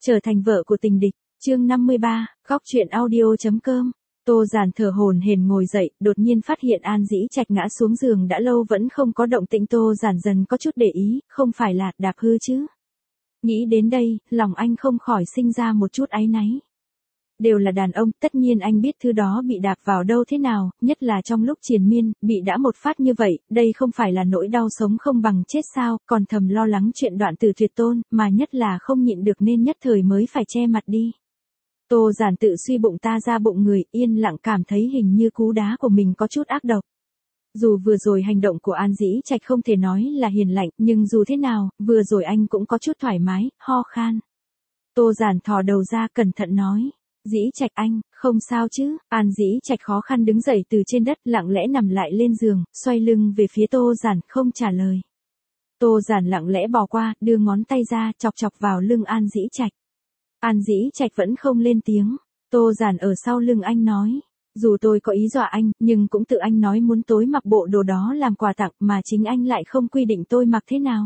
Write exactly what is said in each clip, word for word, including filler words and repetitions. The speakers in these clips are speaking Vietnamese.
Trở thành vợ của tình địch, chương năm mươi ba, góc truyện audio.com. Tô Giản thở hổn hển ngồi dậy, đột nhiên phát hiện An Dĩ Trạch ngã xuống giường đã lâu vẫn không có động tĩnh. Tô Giản dần có chút để ý, không phải là đạp hư chứ? Nghĩ đến đây, lòng anh không khỏi sinh ra một chút áy náy. Đều là đàn ông, tất nhiên anh biết thứ đó bị đạp vào đâu thế nào, nhất là trong lúc triền miên, bị đã một phát như vậy, đây không phải là nỗi đau sống không bằng chết sao, còn thầm lo lắng chuyện đoạn tử tuyệt tôn, mà nhất là không nhịn được nên nhất thời mới phải che mặt đi. Tô Giản tự suy bụng ta ra bụng người, yên lặng cảm thấy hình như cú đá của mình có chút ác độc. Dù vừa rồi hành động của An Dĩ Trạch không thể nói là hiền lành, nhưng dù thế nào, vừa rồi anh cũng có chút thoải mái, ho khan. Tô Giản thò đầu ra cẩn thận nói. Dĩ Trạch anh, không sao chứ? An Dĩ Trạch khó khăn đứng dậy từ trên đất, lặng lẽ nằm lại lên giường, xoay lưng về phía Tô Giản, không trả lời. Tô Giản lặng lẽ bò qua, đưa ngón tay ra, chọc chọc vào lưng An Dĩ Trạch. An Dĩ Trạch vẫn không lên tiếng. Tô Giản ở sau lưng anh nói. Dù tôi có ý dọa anh, nhưng cũng tự anh nói muốn tối mặc bộ đồ đó làm quà tặng, mà chính anh lại không quy định tôi mặc thế nào.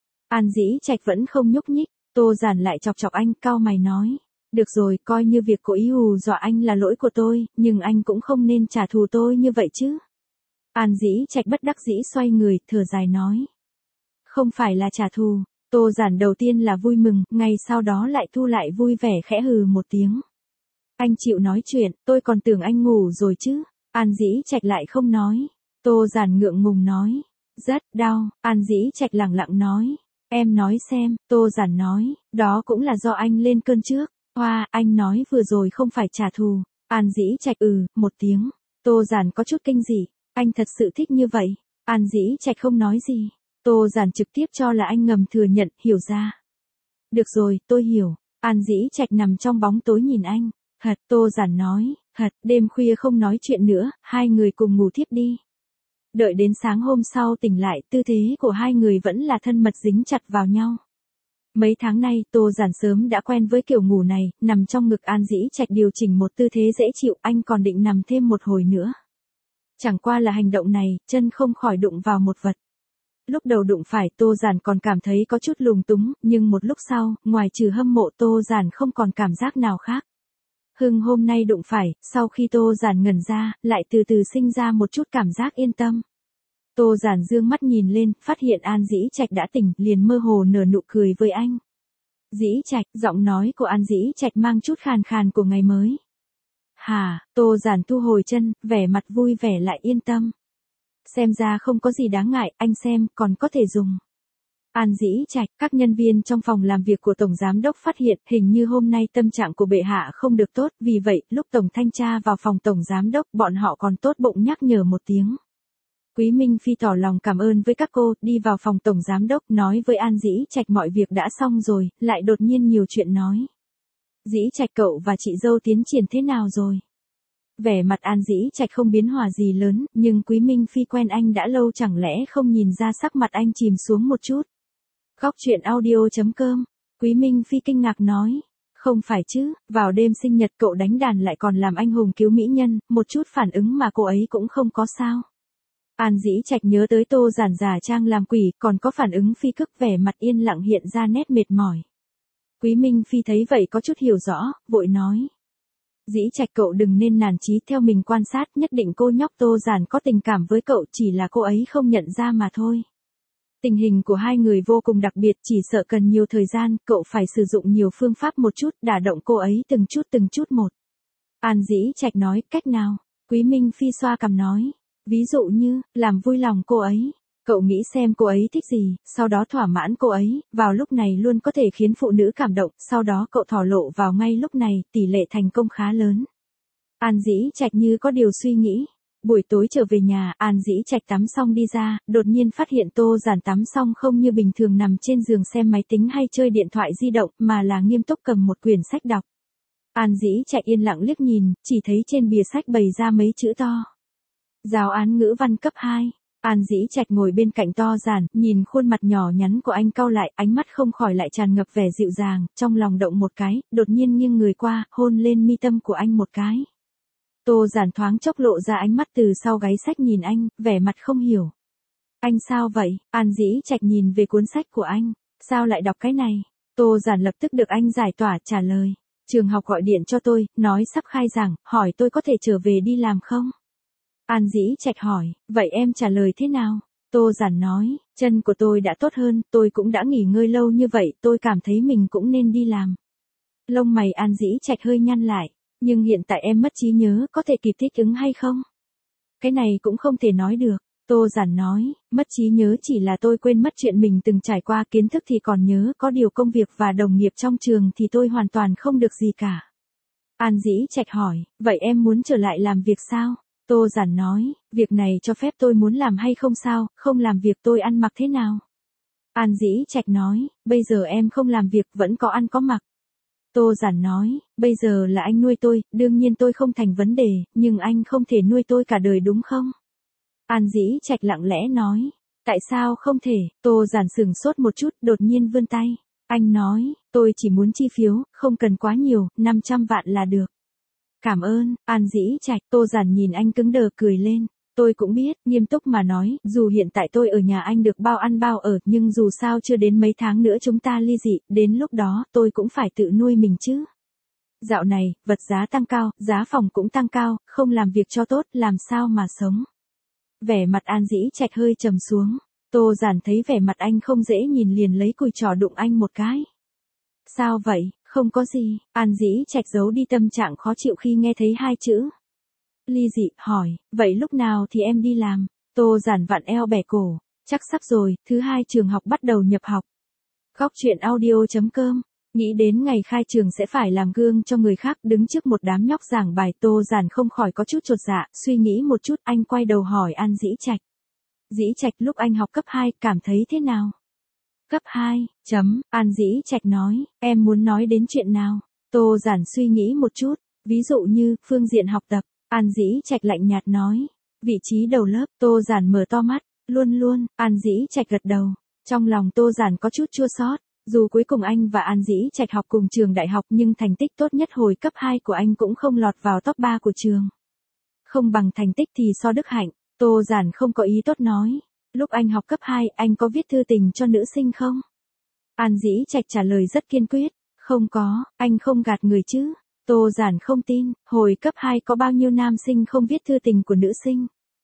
An Dĩ Trạch vẫn không nhúc nhích. Tô Giản lại chọc chọc anh, cau mày nói. Được rồi, coi như việc cố ý hù dọa anh là lỗi của tôi, nhưng anh cũng không nên trả thù tôi như vậy chứ. An Dĩ Trạch bất đắc dĩ xoay người, thở dài nói. Không phải là trả thù. Tô Giản đầu tiên là vui mừng, ngay sau đó lại thu lại vui vẻ khẽ hừ một tiếng. Anh chịu nói chuyện, tôi còn tưởng anh ngủ rồi chứ. An Dĩ Trạch lại không nói. Tô Giản ngượng ngùng nói. Rất đau. An Dĩ Trạch lẳng lặng nói. Em nói xem. Tô Giản nói. Đó cũng là do anh lên cơn trước. Hoa, anh nói vừa rồi không phải trả thù. An Dĩ Trạch ừ, một tiếng. Tô Giản có chút kinh dị. Anh thật sự thích như vậy. An Dĩ Trạch không nói gì. Tô Giản trực tiếp cho là anh ngầm thừa nhận, hiểu ra. Được rồi, tôi hiểu. An Dĩ Trạch nằm trong bóng tối nhìn anh. Thật, Tô Giản nói. Thật, đêm khuya không nói chuyện nữa, hai người cùng ngủ thiếp đi. Đợi đến sáng hôm sau tỉnh lại, tư thế của hai người vẫn là thân mật dính chặt vào nhau. Mấy tháng nay, Tô Giản sớm đã quen với kiểu ngủ này, nằm trong ngực An Dĩ Trạch điều chỉnh một tư thế dễ chịu, anh còn định nằm thêm một hồi nữa. Chẳng qua là hành động này, chân không khỏi đụng vào một vật. Lúc đầu đụng phải, Tô Giản còn cảm thấy có chút lùng túng, nhưng một lúc sau, ngoài trừ hâm mộ Tô Giản không còn cảm giác nào khác. Hưng hôm nay đụng phải, sau khi Tô Giản ngẩn ra, lại từ từ sinh ra một chút cảm giác yên tâm. Tô Giản dương mắt nhìn lên, phát hiện An Dĩ Trạch đã tỉnh, liền mơ hồ nở nụ cười với anh. Dĩ Trạch, giọng nói của An Dĩ Trạch mang chút khàn khàn của ngày mới. Hà, Tô Giản thu hồi chân, vẻ mặt vui vẻ lại yên tâm. Xem ra không có gì đáng ngại, anh xem, còn có thể dùng. An Dĩ Trạch, các nhân viên trong phòng làm việc của Tổng Giám Đốc phát hiện hình như hôm nay tâm trạng của bệ hạ không được tốt, vì vậy, lúc Tổng Thanh tra vào phòng Tổng Giám Đốc, bọn họ còn tốt bụng nhắc nhở một tiếng. Quý Minh Phi tỏ lòng cảm ơn với các cô, đi vào phòng Tổng Giám Đốc, nói với An Dĩ Trạch mọi việc đã xong rồi, lại đột nhiên nhiều chuyện nói. Dĩ Trạch cậu và chị dâu tiến triển thế nào rồi? Vẻ mặt An Dĩ Trạch không biến hóa gì lớn, nhưng Quý Minh Phi quen anh đã lâu chẳng lẽ không nhìn ra sắc mặt anh chìm xuống một chút. Góc truyện audio.com, Quý Minh Phi kinh ngạc nói. Không phải chứ, vào đêm sinh nhật cậu đánh đàn lại còn làm anh hùng cứu mỹ nhân, một chút phản ứng mà cô ấy cũng không có sao. An Dĩ Trạch nhớ tới Tô Giản giả trang làm quỷ, còn có phản ứng phi cực, vẻ mặt yên lặng hiện ra nét mệt mỏi. Quý Minh Phi thấy vậy có chút hiểu rõ, vội nói. Dĩ Trạch cậu đừng nên nản chí, theo mình quan sát, nhất định cô nhóc Tô Giản có tình cảm với cậu, chỉ là cô ấy không nhận ra mà thôi. Tình hình của hai người vô cùng đặc biệt, chỉ sợ cần nhiều thời gian, cậu phải sử dụng nhiều phương pháp một chút, đả động cô ấy từng chút từng chút một. An Dĩ Trạch nói, cách nào? Quý Minh Phi xoa cằm nói. Ví dụ như, làm vui lòng cô ấy. Cậu nghĩ xem cô ấy thích gì, sau đó thỏa mãn cô ấy, vào lúc này luôn có thể khiến phụ nữ cảm động, sau đó cậu thổ lộ vào ngay lúc này, tỷ lệ thành công khá lớn. An Dĩ Trạch như có điều suy nghĩ. Buổi tối trở về nhà, An Dĩ Trạch tắm xong đi ra, đột nhiên phát hiện Tô Giản tắm xong không như bình thường nằm trên giường xem máy tính hay chơi điện thoại di động, mà là nghiêm túc cầm một quyển sách đọc. An Dĩ Trạch yên lặng liếc nhìn, chỉ thấy trên bìa sách bày ra mấy chữ to. Giáo án ngữ văn cấp hai. An Dĩ Trạch ngồi bên cạnh Tô Giản, nhìn khuôn mặt nhỏ nhắn của anh cau lại, ánh mắt không khỏi lại tràn ngập vẻ dịu dàng, trong lòng động một cái, đột nhiên nghiêng người qua, hôn lên mi tâm của anh một cái. Tô Giản thoáng chốc lộ ra ánh mắt từ sau gáy sách nhìn anh, vẻ mặt không hiểu. Anh sao vậy? An Dĩ Trạch nhìn về cuốn sách của anh. Sao lại đọc cái này? Tô Giản lập tức được anh giải tỏa trả lời. Trường học gọi điện cho tôi, nói sắp khai giảng, hỏi tôi có thể trở về đi làm không? An Dĩ Trạch hỏi, vậy em trả lời thế nào? Tô Giản nói, chân của tôi đã tốt hơn, tôi cũng đã nghỉ ngơi lâu như vậy, tôi cảm thấy mình cũng nên đi làm. Lông mày An Dĩ Trạch hơi nhăn lại, nhưng hiện tại em mất trí nhớ, có thể kịp thích ứng hay không? Cái này cũng không thể nói được. Tô Giản nói, mất trí nhớ chỉ là tôi quên mất chuyện mình từng trải qua, kiến thức thì còn nhớ, có điều công việc và đồng nghiệp trong trường thì tôi hoàn toàn không được gì cả. An Dĩ Trạch hỏi, vậy em muốn trở lại làm việc sao? Tô Giản nói, việc này cho phép tôi muốn làm hay không sao, không làm việc tôi ăn mặc thế nào? An Dĩ Trạch nói, bây giờ em không làm việc vẫn có ăn có mặc. Tô Giản nói, bây giờ là anh nuôi tôi, đương nhiên tôi không thành vấn đề, nhưng anh không thể nuôi tôi cả đời đúng không? An Dĩ Trạch lặng lẽ nói, tại sao không thể? Tô Giản sững sốt một chút, đột nhiên vươn tay. Anh nói, tôi chỉ muốn chi phiếu, không cần quá nhiều, năm trăm vạn là được. Cảm ơn, An Dĩ Trạch. Tô Giản nhìn anh cứng đờ cười lên. Tôi cũng biết, nghiêm túc mà nói, dù hiện tại tôi ở nhà anh được bao ăn bao ở, nhưng dù sao chưa đến mấy tháng nữa chúng ta ly dị, đến lúc đó tôi cũng phải tự nuôi mình chứ. Dạo này, vật giá tăng cao, giá phòng cũng tăng cao, không làm việc cho tốt, làm sao mà sống. Vẻ mặt An Dĩ Trạch hơi trầm xuống. Tô Giản thấy vẻ mặt anh không dễ nhìn liền lấy cùi trò đụng anh một cái. Sao vậy, không có gì. An Dĩ Trạch giấu đi tâm trạng khó chịu khi nghe thấy hai chữ ly dị, hỏi, vậy lúc nào thì em đi làm? Tô Giản vặn eo bẻ cổ, chắc sắp rồi, thứ hai trường học bắt đầu nhập học. Góc truyện audio chấm com, nghĩ đến ngày khai trường sẽ phải làm gương cho người khác, đứng trước một đám nhóc giảng bài, Tô Giản không khỏi có chút chột dạ, suy nghĩ một chút, anh quay đầu hỏi An Dĩ Trạch. Dĩ Trạch, lúc anh học cấp hai, cảm thấy thế nào? Cấp hai, chấm, An Dĩ Trạch nói, em muốn nói đến chuyện nào? Tô Giản suy nghĩ một chút, ví dụ như, phương diện học tập. An Dĩ Trạch lạnh nhạt nói, vị trí đầu lớp. Tô Giản mở to mắt, luôn luôn. An Dĩ Trạch gật đầu, trong lòng Tô Giản có chút chua xót. Dù cuối cùng anh và An Dĩ Trạch học cùng trường đại học nhưng thành tích tốt nhất hồi cấp hai của anh cũng không lọt vào top ba của trường. Không bằng thành tích thì so đức hạnh. Tô Giản không có ý tốt nói, lúc anh học cấp hai anh có viết thư tình cho nữ sinh không? An Dĩ Trạch trả lời rất kiên quyết, không có, anh không gạt người chứ. Tô Giản không tin, hồi cấp hai có bao nhiêu nam sinh không viết thư tình của nữ sinh.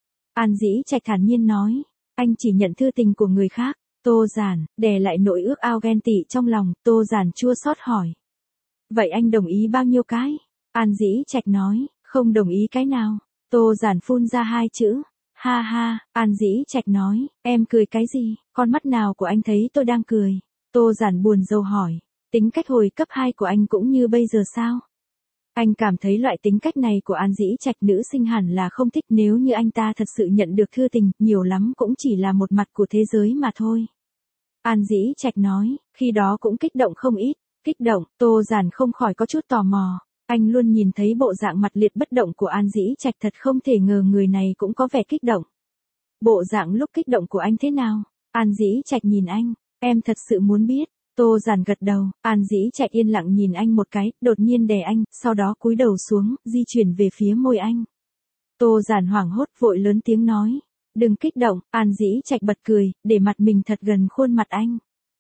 An Dĩ Trạch thản nhiên nói, anh chỉ nhận thư tình của người khác. Tô Giản, đè lại nỗi ước ao ghen tị trong lòng, Tô Giản chua xót hỏi. Vậy anh đồng ý bao nhiêu cái? An Dĩ Trạch nói, không đồng ý cái nào. Tô Giản phun ra hai chữ, ha ha. An Dĩ Trạch nói, em cười cái gì, con mắt nào của anh thấy tôi đang cười? Tô Giản buồn rầu hỏi, tính cách hồi cấp hai của anh cũng như bây giờ sao? Anh cảm thấy loại tính cách này của An Dĩ Trạch nữ sinh hẳn là không thích, nếu như anh ta thật sự nhận được thư tình, nhiều lắm cũng chỉ là một mặt của thế giới mà thôi. An Dĩ Trạch nói, khi đó cũng kích động không ít. Kích động, Tô Giản không khỏi có chút tò mò. Anh luôn nhìn thấy bộ dạng mặt liệt bất động của An Dĩ Trạch, thật không thể ngờ người này cũng có vẻ kích động. Bộ dạng lúc kích động của anh thế nào? An Dĩ Trạch nhìn anh, em thật sự muốn biết. Tô Giản gật đầu, An Dĩ Trạch yên lặng nhìn anh một cái, đột nhiên đè anh, sau đó cúi đầu xuống, di chuyển về phía môi anh. Tô Giản hoảng hốt vội lớn tiếng nói, đừng kích động. An Dĩ Trạch bật cười, để mặt mình thật gần khuôn mặt anh.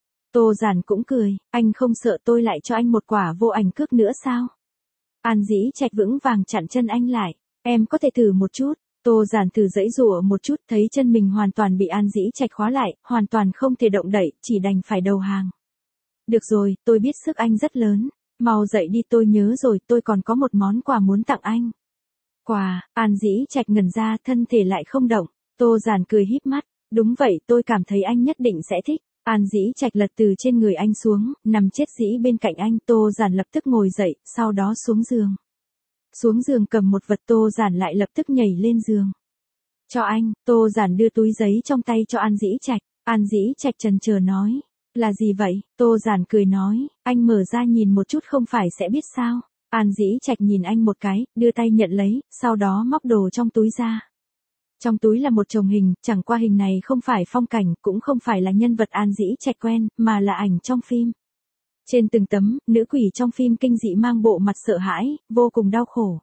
Tô Giản cũng cười, anh không sợ tôi lại cho anh một quả vô ảnh cước nữa sao? An Dĩ Trạch vững vàng chặn chân anh lại, em có thể thử một chút. Tô Giản thử giãy giụa một chút, thấy chân mình hoàn toàn bị An Dĩ Trạch khóa lại, hoàn toàn không thể động đậy, chỉ đành phải đầu hàng. Được rồi, tôi biết sức anh rất lớn, mau dậy đi, tôi nhớ rồi, tôi còn có một món quà muốn tặng anh. Quà? An Dĩ Trạch ngẩn ra, thân thể lại không động. Tô Giản cười híp mắt, đúng vậy, tôi cảm thấy anh nhất định sẽ thích. An Dĩ Trạch lật từ trên người anh xuống, nằm chết dĩ bên cạnh anh. Tô Giản lập tức ngồi dậy, sau đó xuống giường. Xuống giường cầm một vật, Tô Giản lại lập tức nhảy lên giường. Cho anh. Tô Giản đưa túi giấy trong tay cho An Dĩ Trạch. An Dĩ Trạch chần chờ nói, là gì vậy? Tô Giản cười nói, anh mở ra nhìn một chút không phải sẽ biết sao? An Dĩ Trạch nhìn anh một cái, đưa tay nhận lấy, sau đó móc đồ trong túi ra. Trong túi là một chồng hình, chẳng qua hình này không phải phong cảnh, cũng không phải là nhân vật An Dĩ Trạch quen, mà là ảnh trong phim. Trên từng tấm, nữ quỷ trong phim kinh dị mang bộ mặt sợ hãi, vô cùng đau khổ.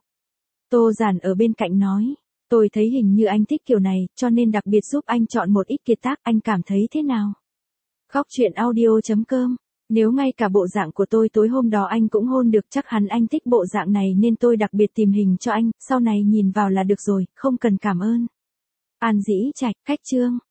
Tô Giản ở bên cạnh nói, tôi thấy hình như anh thích kiểu này, cho nên đặc biệt giúp anh chọn một ít kiệt tác, anh cảm thấy thế nào? Góc truyện audio chấm com Nếu ngay cả bộ dạng của tôi tối hôm đó anh cũng hôn được, chắc hẳn anh thích bộ dạng này nên tôi đặc biệt tìm hình cho anh, sau này nhìn vào là được rồi, không cần cảm ơn. An Dĩ Trạch, khách Trương.